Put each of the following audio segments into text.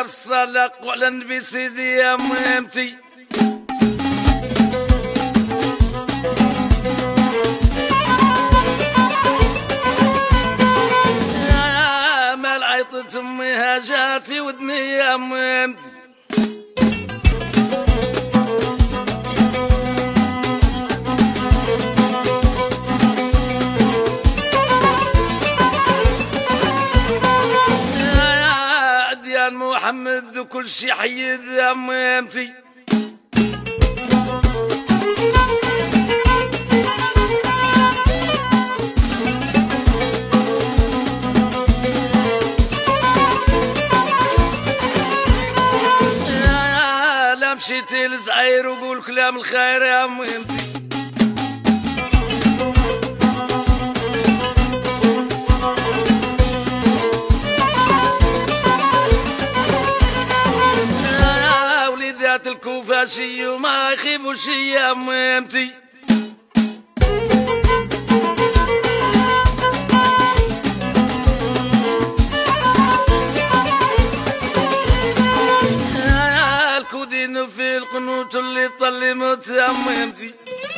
الصلاة والسلام على النبي سيدي يا مهمتي. يا مال عيطت امي هاجات في ودني يا مهمتي. محمد وكل شي حيد يا مهمتي. لا مشيتي لزعير وقول كلام الخير يا مهمتي. الكوفة شي وما يخيبوا شي يا مهمتي. الكودين في القنوت اللي طلي موت يا مهمتي.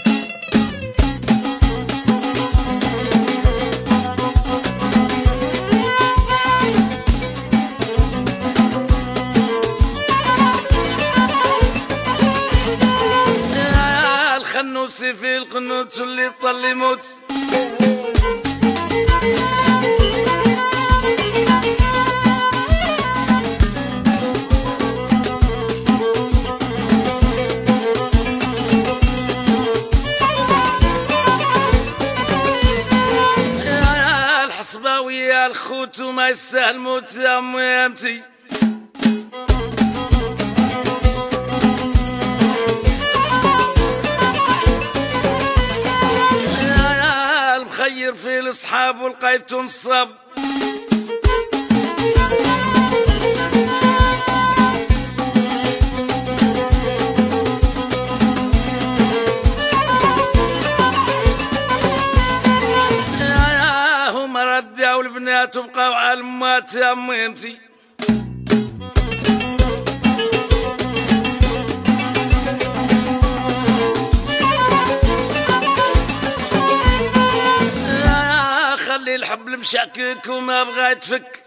الخنوسي في القنوت اللي طلي موت. الحصباوي يا الخوت وما يستاهل موت يا مهمتي. خير في الاصحاب ولقيت نصب. هما رداو البنات وبقاو على المات يا مهمتي. خلي الحبل مشاكك وما بغا يتفك.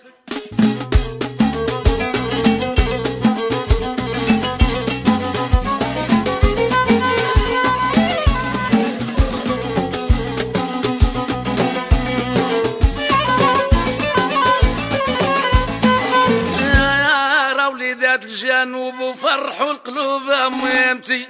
يا وليدات الجنوب وفرحوا القلوب يا مهمتي.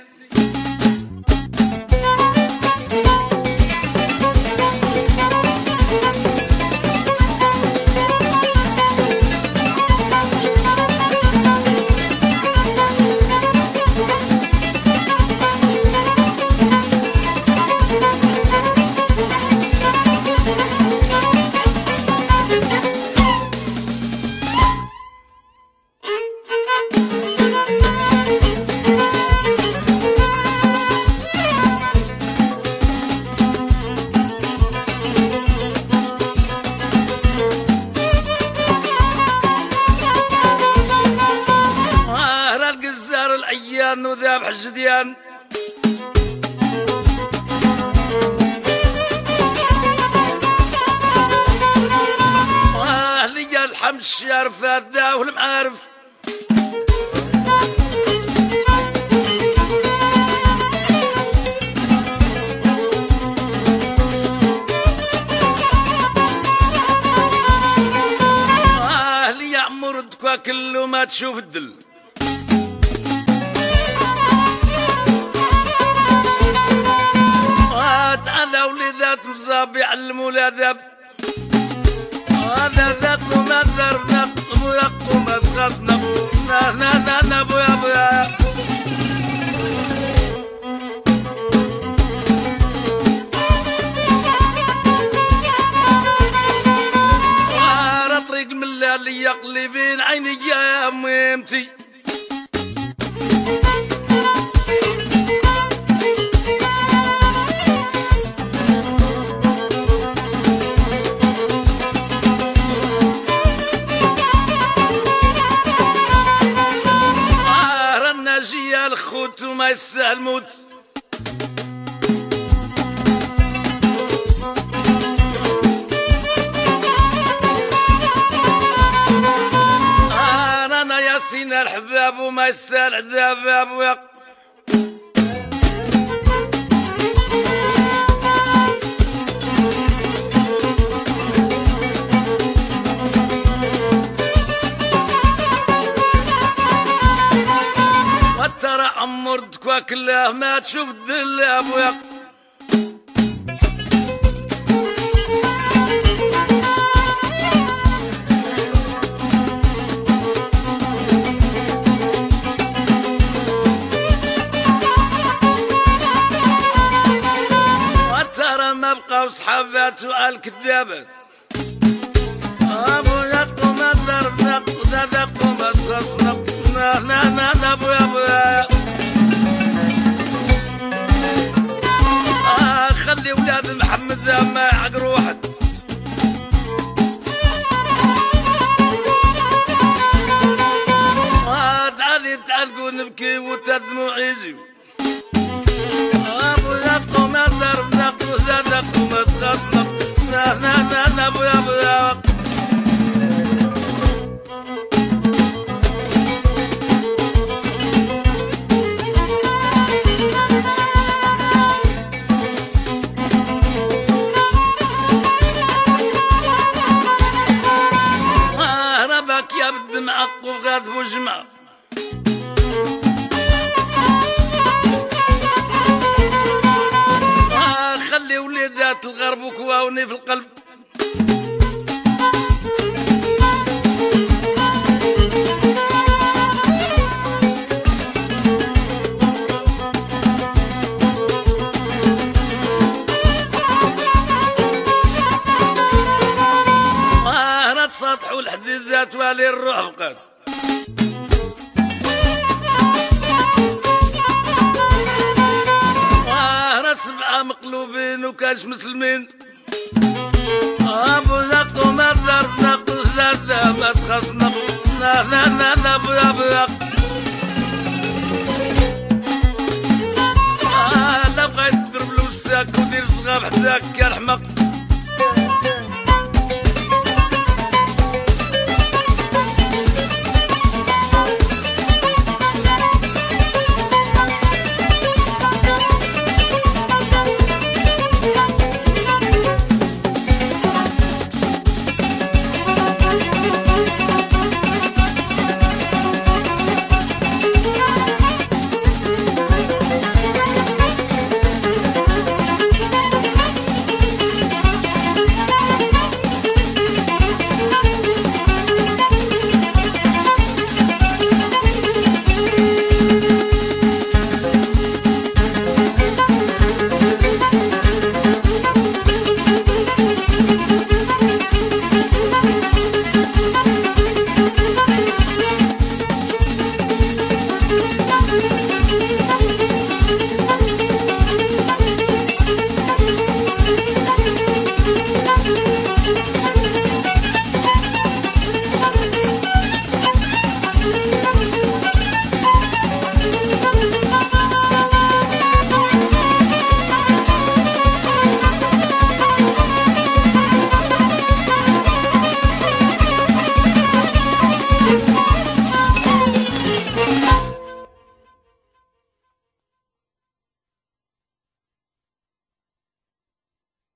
وذابح الجديان لقى الحمد الشارف هذا والمعارف. اللي يعمر الدكوا كله ما تشوف الدل. تعالى وليدات مصاب يعلموا الادب. هذا ذاك ممذر نقم ويقم مذخصنا. نا بويا بويا وارى طريق من اللي يقلي بين عيني يا مهمتي. ما يستاهل موت. انا ياسين الحباب وما يستاهل عذاب ويق. وترى عمر دكوا كلاه ما تشوف الدلاب ويق. صحابات والكذابات ابو يق ما ضرب نق زادق وما تصنق نا ابو يا خلي ولاد محمد ما يعقروا واحد. تعالي تعالقوا نبكي وتدموع يجيو. ابو يق ما ضرب نق زادق وما تصنق نا ابو يا ربك يا بالدمع وغاد وجمع. خلي وليدات الغرب وكواوني في القلب. انا تسطحوا الحديدات والي الروح بقات. سبعة مقلوبين وكاش مسلمين. ابو يق ما ضرب نق زاد ما تخصنق نا ابو يق. لا بغيت تضرب له الساك ودير صغاب حداك يا الحمق.